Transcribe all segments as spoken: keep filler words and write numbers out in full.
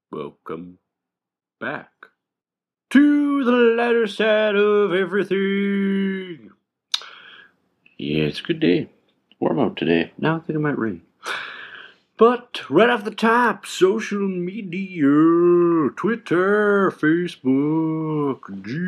Welcome back to the lighter side of everything. Yeah, it's a good day. Warm out today. Now I think it might rain. But right off the top, social media, Twitter, Facebook,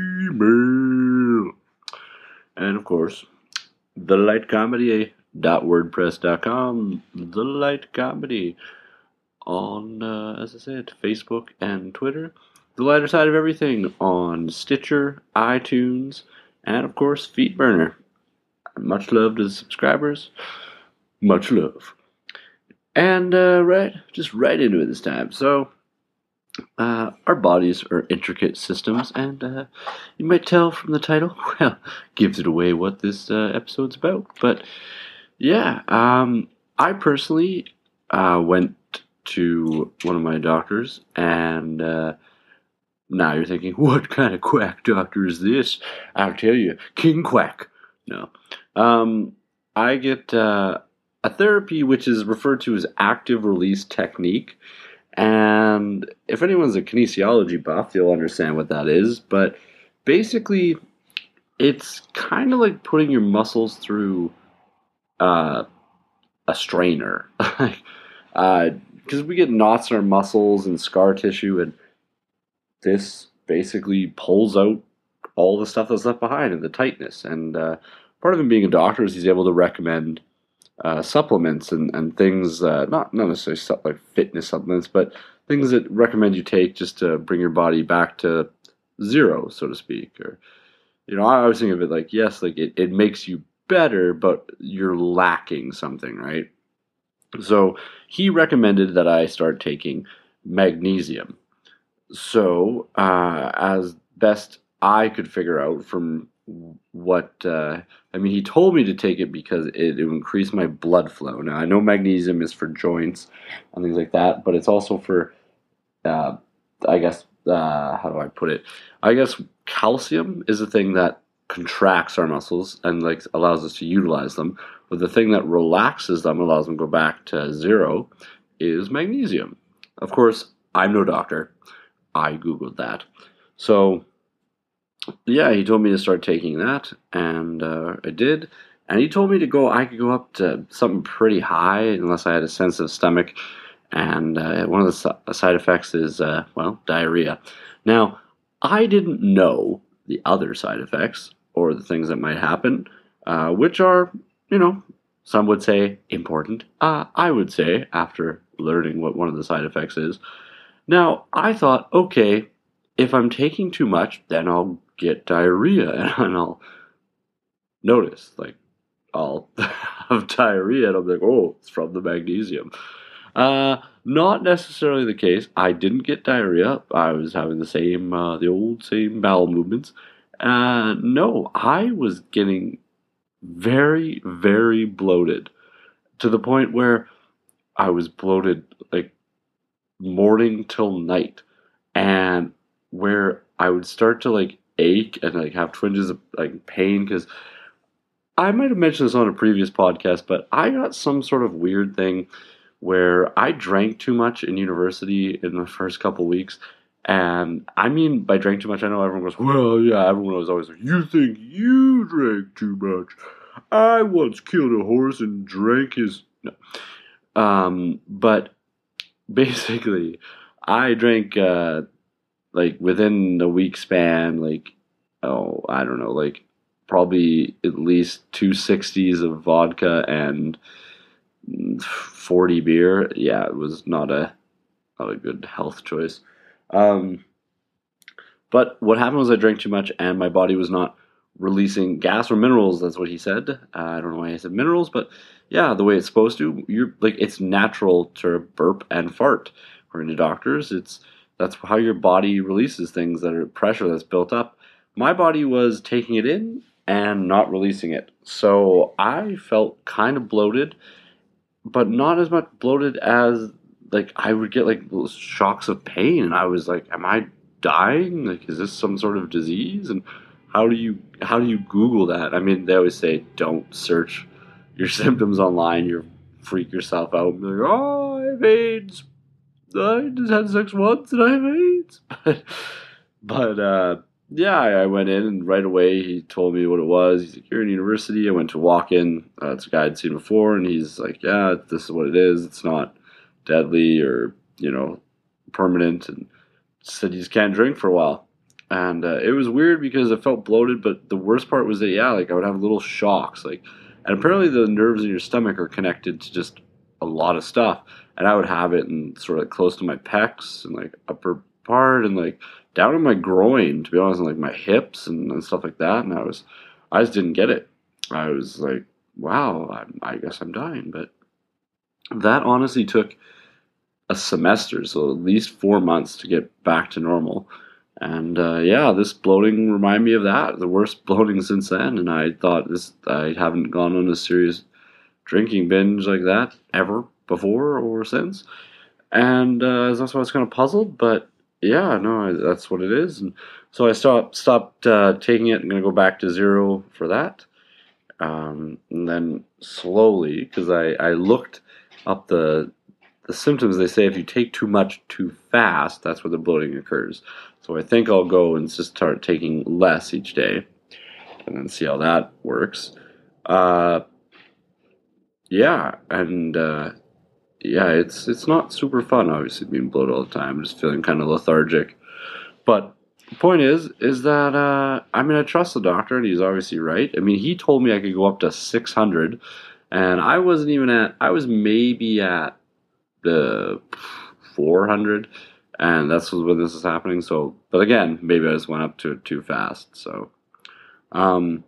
Gmail, and of course, the light comedy dot wordpress dot com. The Light Comedy on, uh, as I said, Facebook and Twitter. The Lighter Side of Everything on Stitcher, iTunes, and of course, Feedburner. Much love to the subscribers. Much love. And, uh, right, just right into it this time. So, uh, our bodies are intricate systems, and uh, you might tell from the title, well, gives it away what this uh, episode's about. But, yeah, um, I personally uh, went to one of my doctors, and uh, now you're thinking, what kind of quack doctor is this? I'll tell you, King Quack. No. Um, I get uh, a therapy which is referred to as active release technique, and if anyone's a kinesiology buff, you'll understand what that is, but basically, it's kind of like putting your muscles through uh, a strainer. uh, Because we get knots in our muscles and scar tissue, and this basically pulls out all the stuff that's left behind and the tightness. And uh, part of him being a doctor is he's able to recommend uh, supplements and, and things, uh, not, not necessarily stuff like fitness supplements, but things that recommend you take just to bring your body back to zero, so to speak. Or, you know, I always think of it like, yes, like it, it makes you better, but you're lacking something, right? So he recommended that I start taking magnesium. So uh, as best I could figure out from what, uh, I mean, he told me to take it because it, it would increase my blood flow. Now, I know magnesium is for joints and things like that, but it's also for, uh, I guess, uh, how do I put it? I guess calcium is a thing that contracts our muscles and like allows us to utilize them. But the thing that relaxes them, allows them to go back to zero, is magnesium. Of course, I'm no doctor. I Googled that. So, yeah, he told me to start taking that, and uh, I did. And he told me to go, I could go up to something pretty high unless I had a sensitive stomach. And uh, one of the side effects is, uh, well, diarrhea. Now, I didn't know the other side effects or the things that might happen, uh, which are, you know, some would say important. Uh, I would say, after learning what one of the side effects is. Now, I thought, okay, if I'm taking too much, then I'll get diarrhea, and I'll notice, like, I'll have diarrhea, and I'll be like, oh, it's from the magnesium. Uh, not necessarily the case. I didn't get diarrhea. I was having the same, uh, the old same bowel movements. Uh, no, I was getting very, very bloated to the point where I was bloated like morning till night, and where I would start to like ache and like have twinges of like pain because I might have mentioned this on a previous podcast, but I got some sort of weird thing where I drank too much in university in the first couple weeks. And I mean, by drank too much, I know everyone goes, well, yeah, everyone was always like, you think you drank too much. I once killed a horse and drank his... No. Um, but basically, I drank, uh, like, within a week span, like, oh, I don't know, like, probably at least two sixties of vodka and forty beer. Yeah, it was not a, not a good health choice. Um, but what happened was I drank too much and my body was not releasing gas or minerals. That's what he said. Uh, I don't know why he said minerals, but yeah, the way it's supposed to. You're like, it's natural to burp and fart. According to doctors, it's that's how your body releases things that are pressure that's built up. My body was taking it in and not releasing it, so I felt kind of bloated, but not as much bloated as like I would get like those shocks of pain, and I was like, "Am I dying? Like, is this some sort of disease?" And how do you how do you Google that? I mean, they always say don't search your symptoms online. You freak yourself out and be like, "Oh, I have AIDS." I just had sex once and I have AIDS. But, but uh, yeah, I, I went in and right away he told me what it was. He's like, you're in university. I went to walk in. Uh, it's a guy I'd seen before, and he's like, yeah, this is what it is. It's not deadly or, you know, permanent. And said you just can't drink for a while. And uh, it was weird because I felt bloated, but the worst part was that, yeah, like I would have little shocks. Like, and apparently the nerves in your stomach are connected to just a lot of stuff. And I would have it and sort of close to my pecs and like upper part and like down in my groin, to be honest, and like my hips and, and stuff like that. And I was, I just didn't get it. I was like, wow, I, I guess I'm dying. But that honestly took a semester, so at least four months to get back to normal. And uh, yeah, this bloating reminded me of that, the worst bloating since then. And I thought this, I haven't gone on a serious drinking binge like that ever before or since. And uh, that's why I was kind of puzzled. But yeah, no, that's what it is. And so I stopped stopped uh, taking it. I'm gonna go back to zero for that. Um, and then slowly, because I I looked up the the symptoms. They say if you take too much too fast, that's where the bloating occurs. So I think I'll go and just start taking less each day, and then see how that works. Uh, yeah, and uh, yeah, it's it's not super fun, obviously, being bloated all the time. I'm just feeling kind of lethargic. But the point is, is that uh, I mean, I trust the doctor, and he's obviously right. I mean, he told me I could go up to six hundred, and I wasn't even at. I was maybe at the four hundred, and that's when this is happening. So, but again, maybe I just went up to it too fast. So, um,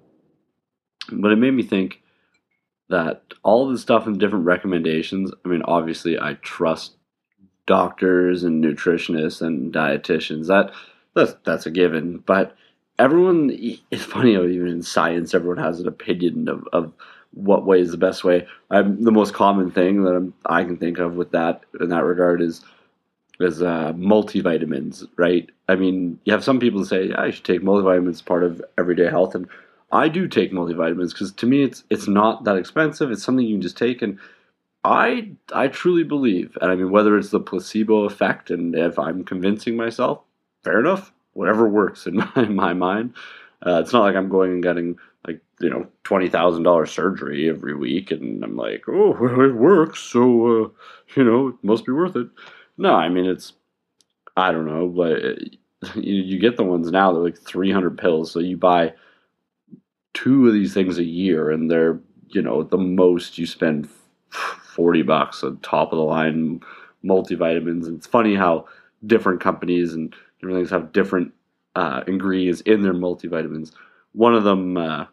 but it made me think that all the stuff and different recommendations. I mean, obviously, I trust doctors and nutritionists and dietitians. That that's that's a given. But everyone, it's funny how even in science, everyone has an opinion of, of what way is the best way. I'm, the most common thing that I'm, I can think of with that in that regard is is uh, multivitamins, right? I mean, you have some people say, yeah, you should take multivitamins as part of everyday health, and I do take multivitamins because to me it's it's not that expensive. It's something you can just take, and I I truly believe, and I mean, whether it's the placebo effect, and if I'm convincing myself, fair enough, whatever works in my, in my mind. Uh, it's not like I'm going and getting like you know twenty thousand dollars surgery every week, and I'm like, oh, well, it works, so uh, you know it must be worth it. No, I mean it's I don't know, but it, you, you get the ones now. They're like three hundred pills, so you buy two of these things a year, and they're you know the most you spend forty bucks on top of the line multivitamins. And it's funny how different companies and different things have different uh, ingredients in their multivitamins. One of them, uh,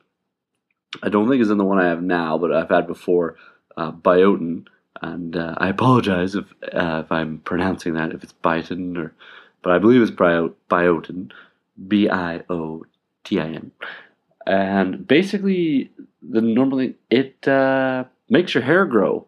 I don't think is in the one I have now, but I've had before, uh, Biotin. And uh, I apologize if uh, if I'm pronouncing that, if it's Biotin, or, but I believe it's Bio, Biotin, B I O T I N. And basically, the normally it uh, makes your hair grow.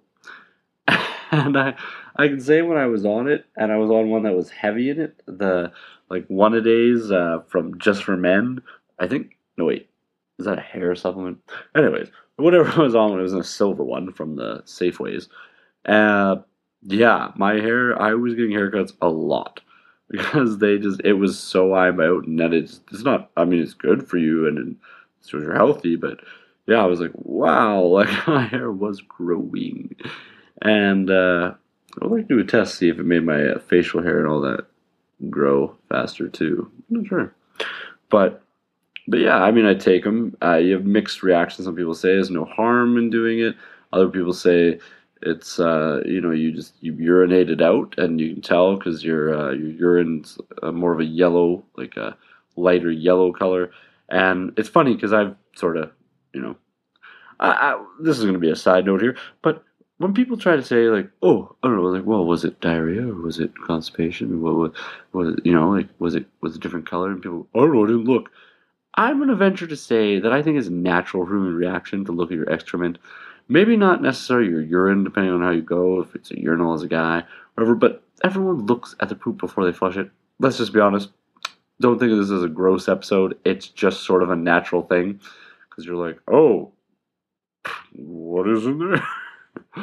And I, I can say when I was on it, and I was on one that was heavy in it, the like one a days uh, from Just for Men. I think no wait, is that a hair supplement? Anyways, whatever I was on, it was in a silver one from the Safeways. Uh, yeah, my hair. I was getting haircuts a lot because they just it was so I'm out, and that it's it's not. I mean, it's good for you, and, and so you're healthy, but yeah, I was like, wow, like my hair was growing. And uh, I would like to do a test, see if it made my uh, facial hair and all that grow faster too. I'm not sure, but but yeah, I mean, I take them. Uh, you have mixed reactions. Some people say there's no harm in doing it. Other people say it's uh, you know you just you urinate it out, and you can tell because your uh, your urine's uh, more of a yellow, like a lighter yellow color. And it's funny because I've sort of you know I, I, this is going to be a side note here, but when people try to say like, oh, I don't know, like, well, was it diarrhea or was it constipation? What was, was it, you know, like, was it was it a different color? And people, I don't know, I didn't look. I'm going to venture to say that I think it's a natural human reaction to look at your excrement. Maybe not necessarily your urine, depending on how you go, if it's a urinal as a guy, whatever. But everyone looks at the poop before they flush it. Let's just be honest. Don't think of this as a gross episode. It's just sort of a natural thing because you're like, oh, what is in there?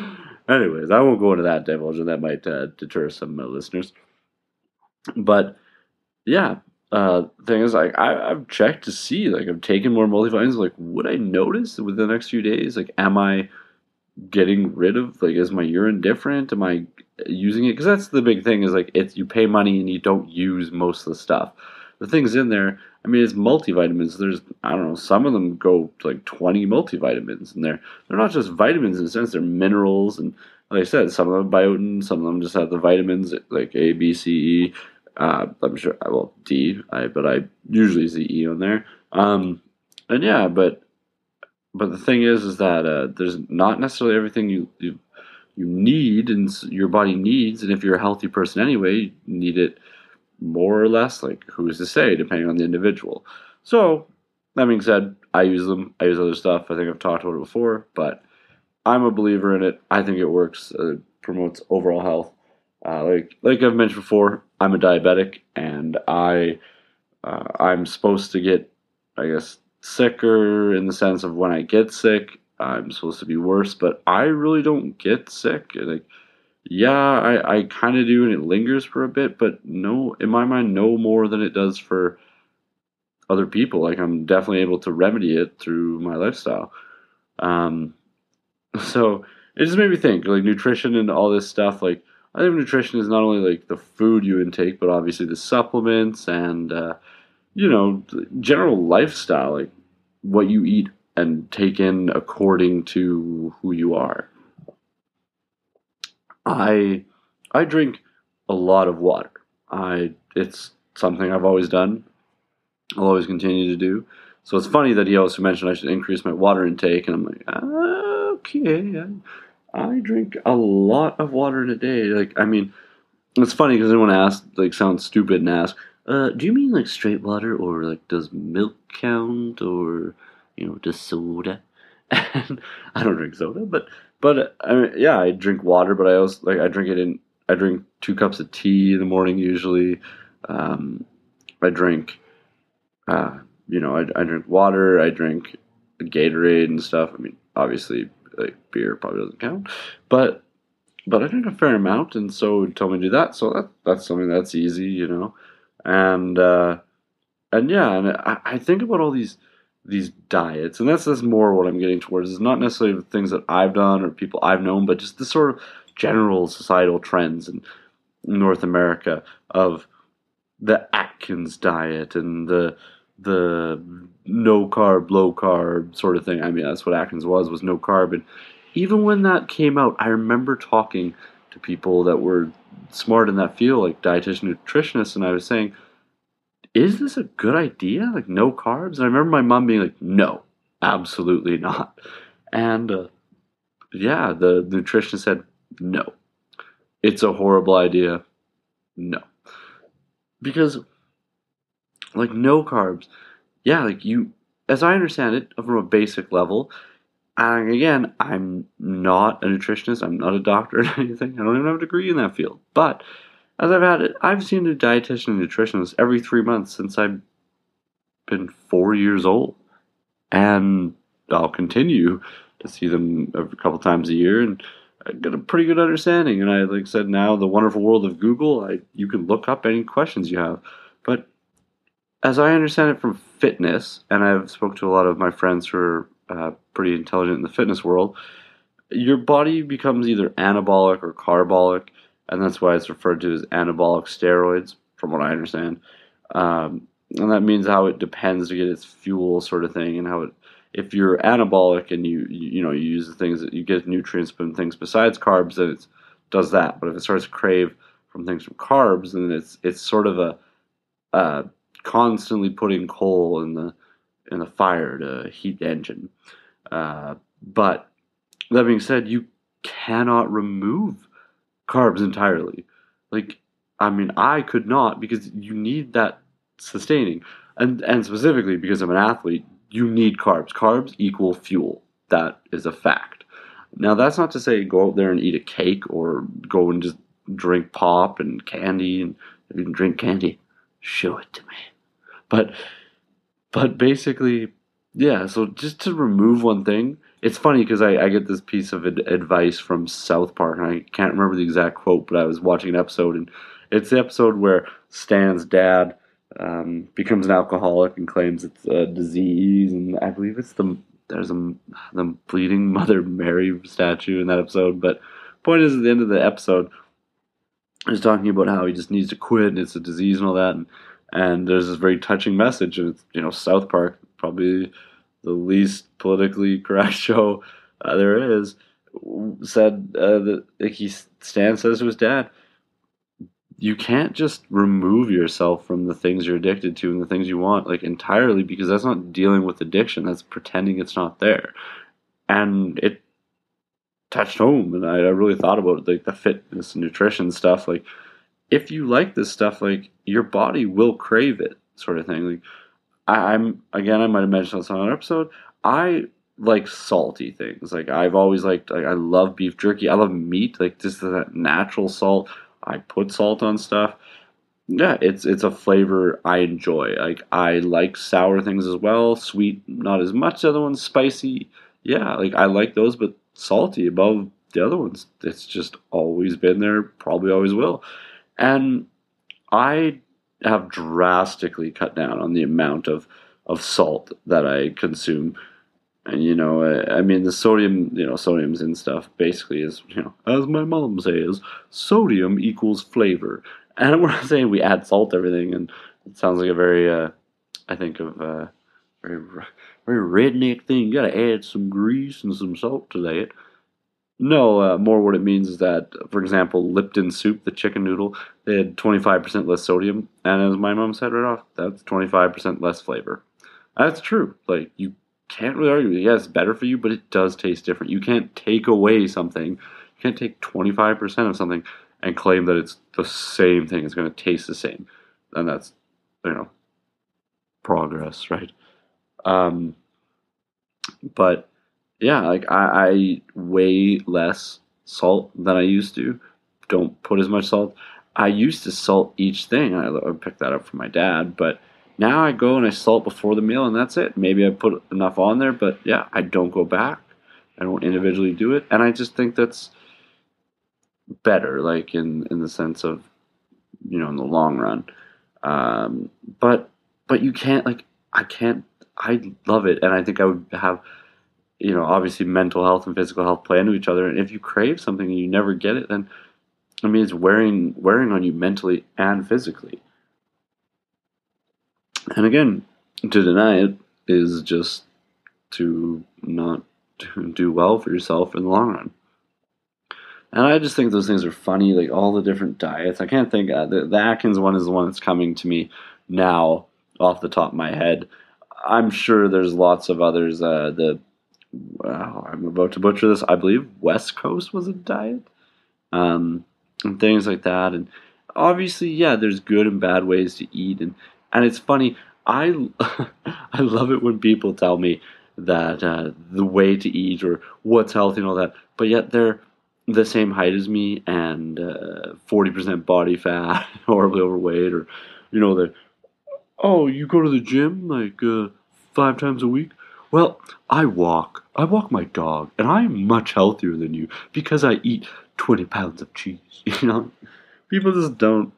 Anyways, I won't go into that divulsion. That might uh, deter some uh, listeners. But yeah, uh, thing is, like, I, I've checked to see, like, I'm taking more multivitamins. Like, would I notice within the next few days? Like, am I getting rid of, like, is my urine different? Am I using it? Because that's the big thing is, like, it's you pay money and you don't use most of the stuff. The things in there, I mean, it's multivitamins. There's, I don't know, some of them go to like twenty multivitamins in there. They're not just vitamins in a sense, they're minerals. And like I said, some of them biotin, some of them just have the vitamins like A, B, C, E. Uh, I'm sure, well, D, I, but I usually see E on there. Um, and yeah, but but the thing is, is that uh, there's not necessarily everything you, you you need and your body needs, and if you're a healthy person anyway, you need it more or less. Like, who's to say, depending on the individual. So that being said, I use them. I use other stuff. I think I've talked about it before, but I'm a believer in it. I think it works. Uh, it promotes overall health. Uh, like like I've mentioned before, I'm a diabetic, and I uh, I'm supposed to get, I guess, sicker in the sense of when I get sick, I'm supposed to be worse, but I really don't get sick. Like, yeah, I, I kind of do, and it lingers for a bit, but no, in my mind, no more than it does for other people. Like, I'm definitely able to remedy it through my lifestyle. Um, so it just made me think, like, nutrition and all this stuff. Like, I think nutrition is not only like the food you intake, but obviously the supplements and uh, you know, general lifestyle, like what you eat and take in according to who you are. I I drink a lot of water. I It's something I've always done. I'll always continue to do. So it's funny that he also mentioned I should increase my water intake, and I'm like, ah, okay, I, I drink a lot of water in a day. Like, I mean, it's funny because anyone asks, like, sounds stupid and ask, uh, do you mean like straight water, or like does milk count, or you know, does soda? And I don't drink soda, but but I mean, yeah, I drink water, but I also like I drink it in. I drink two cups of tea in the morning usually. Um, I drink, uh, you know, I, I drink water. I drink Gatorade and stuff. I mean, obviously, like beer probably doesn't count, but but I drink a fair amount, and so he told me to do that. So that that's something that's easy, you know, and uh, and yeah, and I, I think about all these these diets, and that's that's more what I'm getting towards. Is not necessarily the things that I've done or people I've known, but just the sort of general societal trends in North America of the Atkins diet and the the no carb, low carb sort of thing. I mean, that's what Atkins was was no carb, and even when that came out, I remember talking to people that were smart in that field, like dietitian, nutritionists, and I was saying, is this a good idea? Like, no carbs? And I remember my mom being like, no, absolutely not. And uh, yeah, the nutritionist said, no, it's a horrible idea. No. Because, like, no carbs, yeah, like you, as I understand it, from a basic level, and again, I'm not a nutritionist, I'm not a doctor or anything, I don't even have a degree in that field. But as I've had it, I've seen a dietitian and nutritionist every three months since I've been four years old. And I'll continue to see them a couple times a year, and I get a pretty good understanding. And I, like I said, now the wonderful world of Google, I you can look up any questions you have. But as I understand it from fitness, and I've spoke to a lot of my friends who are uh, pretty intelligent in the fitness world, your body becomes either anabolic or carbolic, and that's why it's referred to as anabolic steroids, from what I understand. Um, and that means how it depends to get its fuel, sort of thing, and how it. If you're anabolic and you you, you know you use the things that you get nutrients from things besides carbs, then it does that. But if it starts to crave from things from carbs, then it's it's sort of a uh, constantly putting coal in the in the fire to heat the engine. Uh, but that being said, you cannot remove carbs entirely. Like, I mean, I could not, because you need that sustaining, and and specifically because I'm an athlete, you need carbs. Carbs equal fuel. That is a fact. Now, that's not to say go out there and eat a cake or go and just drink pop and candy, and if you can drink candy, show it to me. But but basically, yeah. So just to remove one thing, it's funny because I, I get this piece of ad- advice from South Park, and I can't remember the exact quote, but I was watching an episode, and it's the episode where Stan's dad um, becomes an alcoholic and claims it's a disease, and I believe it's the there's a the bleeding Mother Mary statue in that episode. But point is, at the end of the episode, he's talking about how he just needs to quit, and it's a disease and all that, and and there's this very touching message, and it's, you know, South Park, probably the least politically correct show uh, there is, said uh, that like he Stan says to his dad, you can't just remove yourself from the things you're addicted to and the things you want like entirely, because that's not dealing with addiction. That's pretending it's not there. And it touched home, and I, I really thought about it, like the fitness and nutrition stuff. Like, if you like this stuff, like your body will crave it, sort of thing. Like, I, I'm again, I might have mentioned this on another episode. I like salty things. Like, I've always liked. Like, I love beef jerky. I love meat. Like, just that natural salt. I put salt on stuff. Yeah, it's it's a flavor I enjoy. Like, I like sour things as well. Sweet, not as much. The other ones, spicy. Yeah, like I like those, but salty above the other ones. It's just always been there. Probably always will. And I have drastically cut down on the amount of, of salt that I consume. And, you know, I, I mean, the sodium, you know, sodium's in stuff basically is, you know, as my mom says, sodium equals flavor. And we're not saying we add salt to everything, and it sounds like a very, uh, I think of uh, very, very redneck thing. You gotta add some grease and some salt to that. No, uh, more what it means is that, for example, Lipton soup, the chicken noodle, they had twenty-five percent less sodium, and as my mom said right off, that's twenty-five percent less flavor. That's true. Like, you can't really argue. Yeah, it's better for you, but it does taste different. You can't take away something. You can't take twenty-five percent of something and claim that it's the same thing. It's going to taste the same. And that's, you know, progress, right? Um, but yeah, like I, I eat way less salt than I used to. Don't put as much salt. I used to salt each thing. I, I picked that up from my dad, but now I go and I salt before the meal, and that's it. Maybe I put enough on there, but yeah, I don't go back. I don't individually do it, and I just think that's better, like in in the sense of, you know, in the long run. Um, but but you can't, like, I can't. I love it, and I think I would have, you know, obviously mental health and physical health play into each other. And if you crave something and you never get it, then I mean it's wearing wearing on you mentally and physically. And again, to deny it is just to not do well for yourself in the long run. And I just think those things are funny, like all the different diets. I can't think, uh, the, the Atkins one is the one that's coming to me now off the top of my head. I'm sure there's lots of others. Uh, the Wow, I'm about to butcher this. I believe West Coast was a diet, um, and things like that. And obviously, yeah, there's good and bad ways to eat, and and it's funny. I I love it when people tell me that uh, the way to eat or what's healthy and all that, but yet they're the same height as me and uh, forty percent body fat, horribly overweight, or you know, they're, oh, you go to the gym like uh, five times a week? Well, I walk. I walk my dog, and I'm much healthier than you because I eat twenty pounds of cheese. You know, people just don't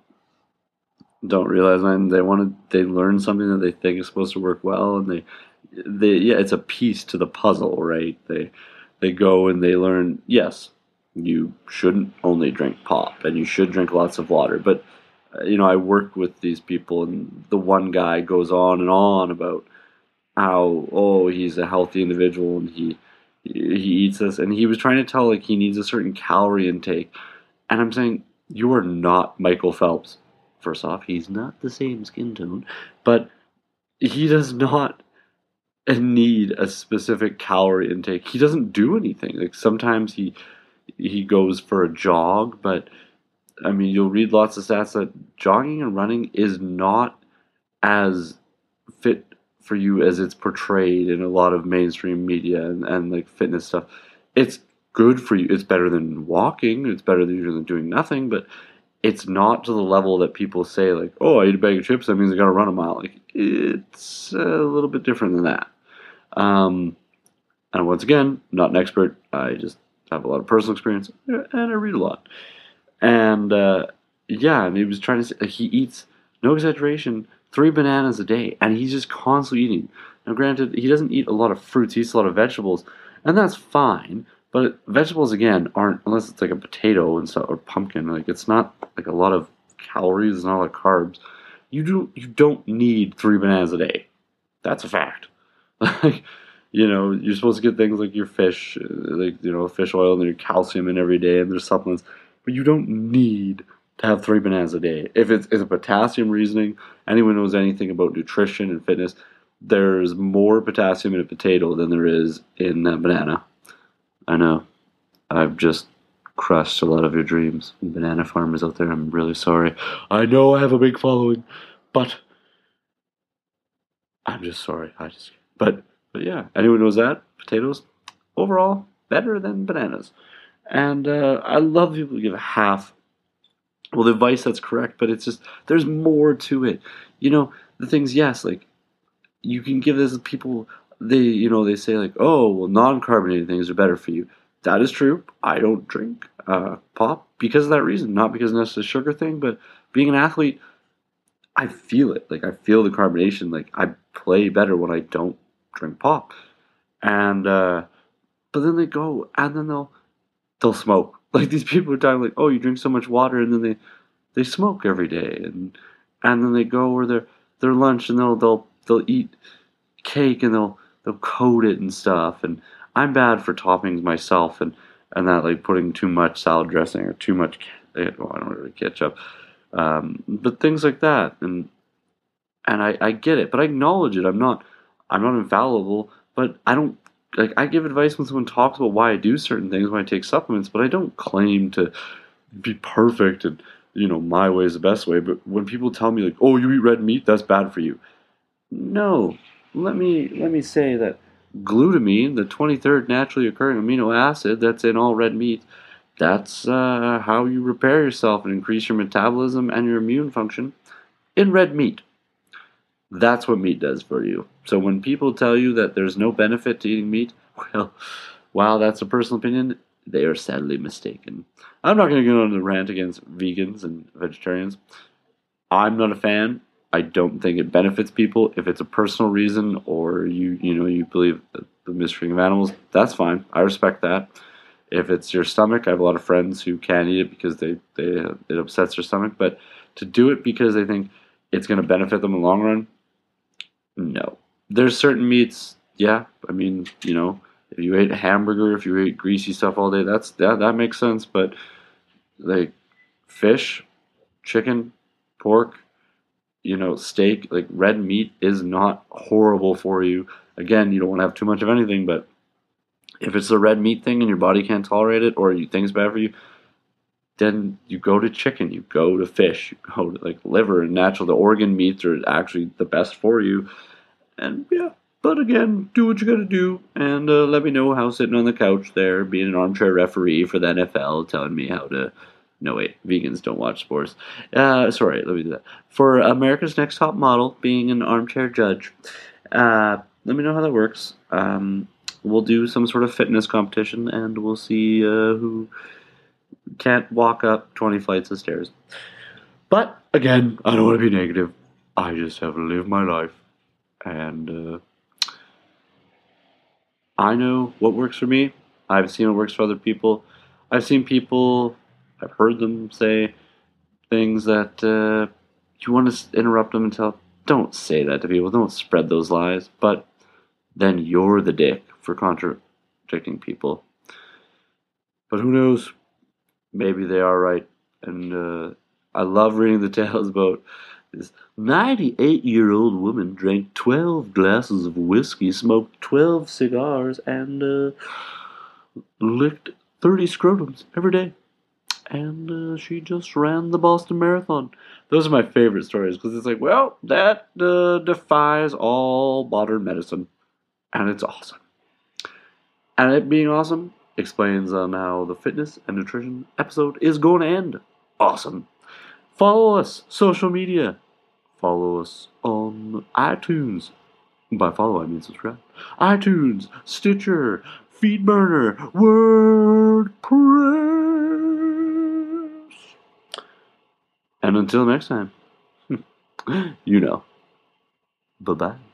don't realize, man. They want to. They learn something that they think is supposed to work well, and they, they yeah, it's a piece to the puzzle, right? They they go and they learn. Yes, you shouldn't only drink pop, and you should drink lots of water, but you know, I work with these people, and the one guy goes on and on about how, oh, he's a healthy individual and he he eats this, and he was trying to tell like he needs a certain calorie intake, and I'm saying you are not Michael Phelps. First off, he's not the same skin tone, but he does not need a specific calorie intake. He doesn't do anything. Like sometimes he he goes for a jog, but I mean, you'll read lots of stats that jogging and running is not as fit for you as it's portrayed in a lot of mainstream media and, and like fitness stuff. It's good for you. It's better than walking. It's better than doing nothing, but it's not to the level that people say like, oh, I ate a bag of chips, that means I got to run a mile. Like, it's a little bit different than that. Um, And once again, not an expert. I just have a lot of personal experience, and I read a lot. And uh, yeah, and he was trying to say, like, he eats, no exaggeration, three bananas a day, and he's just constantly eating. Now, granted, he doesn't eat a lot of fruits; he eats a lot of vegetables, and that's fine. But vegetables, again, aren't, unless it's like a potato and stuff or pumpkin. Like, it's not like a lot of calories, it's not a lot of carbs. You do you don't need three bananas a day. That's a fact. Like, you know, you're supposed to get things like your fish, uh, like, you know, fish oil and your calcium in every day, and there's supplements, but you don't need to have three bananas a day. If it's, it's a potassium reasoning, anyone knows anything about nutrition and fitness, there's more potassium in a potato than there is in a banana. I know. I've just crushed a lot of your dreams. Banana farmers out there, I'm really sorry. I know I have a big following, but I'm just sorry. I just, but, but yeah, anyone knows that? Potatoes, overall, better than bananas. And uh, I love people who give half. Well, the advice that's correct, but it's just, there's more to it. You know, the things, yes, like, you can give this to people, they, you know, they say, like, oh, well, non-carbonated things are better for you. That is true. I don't drink uh, pop because of that reason, not because it's a sugar thing, but being an athlete, I feel it. Like, I feel the carbonation. Like, I play better when I don't drink pop. And, uh, but then they go and then they'll, they'll smoke. Like, these people are talking like, oh, you drink so much water, and then they, they smoke every day. And, and then they go over their, their lunch and they'll, they'll, they'll eat cake and they'll, they'll coat it and stuff. And I'm bad for toppings myself and, and that, like, putting too much salad dressing or too much, well, I don't really ketchup. Um, but things like that. And, and I, I get it, but I acknowledge it. I'm not I'm not infallible, but I don't like I give advice when someone talks about why I do certain things when I take supplements, but I don't claim to be perfect and, you know, my way is the best way. But when people tell me, like, oh, you eat red meat, that's bad for you. No. Let me let me say that glutamine, the twenty-third naturally occurring amino acid that's in all red meat, that's uh, how you repair yourself and increase your metabolism and your immune function in red meat. That's what meat does for you. So when people tell you that there's no benefit to eating meat, well, while that's a personal opinion, they are sadly mistaken. I'm not going to go on a rant against vegans and vegetarians. I'm not a fan. I don't think it benefits people. If it's a personal reason or you you know you believe the mistreating of animals, that's fine. I respect that. If it's your stomach, I have a lot of friends who can't eat it because they, they it upsets their stomach. But to do it because they think it's going to benefit them in the long run, no. There's certain meats, yeah. I mean, you know, if you ate a hamburger, if you ate greasy stuff all day, that's that that makes sense. But like fish, chicken, pork, you know, steak, like red meat is not horrible for you. Again, you don't want to have too much of anything, but if it's a red meat thing and your body can't tolerate it or you think it's bad for you, then you go to chicken, you go to fish, you go to like liver and natural. The organ meats are actually the best for you. And yeah, but again, do what you gotta do, and uh, let me know how sitting on the couch there, being an armchair referee for the N F L, telling me how to. No wait, vegans don't watch sports. Uh, sorry, let me do that. For America's Next Top Model, being an armchair judge, uh, let me know how that works. Um, we'll do some sort of fitness competition, and we'll see uh, who can't walk up twenty flights of stairs. But again, I don't want to be negative. I just have to live my life. And uh, I know what works for me. I've seen what works for other people. I've seen people, I've heard them say things that uh, you want to interrupt them and tell, don't say that to people. Don't spread those lies. But then you're the dick for contradicting people. But who knows? Maybe they are right. And uh, I love reading the tales about this ninety-eight-year-old woman drank twelve glasses of whiskey, smoked twelve cigars, and uh, licked thirty scrotums every day. And uh, she just ran the Boston Marathon. Those are my favorite stories because it's like, well, that uh, defies all modern medicine. And it's awesome. And it being awesome explains on how the fitness and nutrition episode is going to end. Awesome. Follow us, social media. Follow us on iTunes. By follow, I mean subscribe. iTunes, Stitcher, Feedburner, WordPress. And until next time, you know. Bye-bye.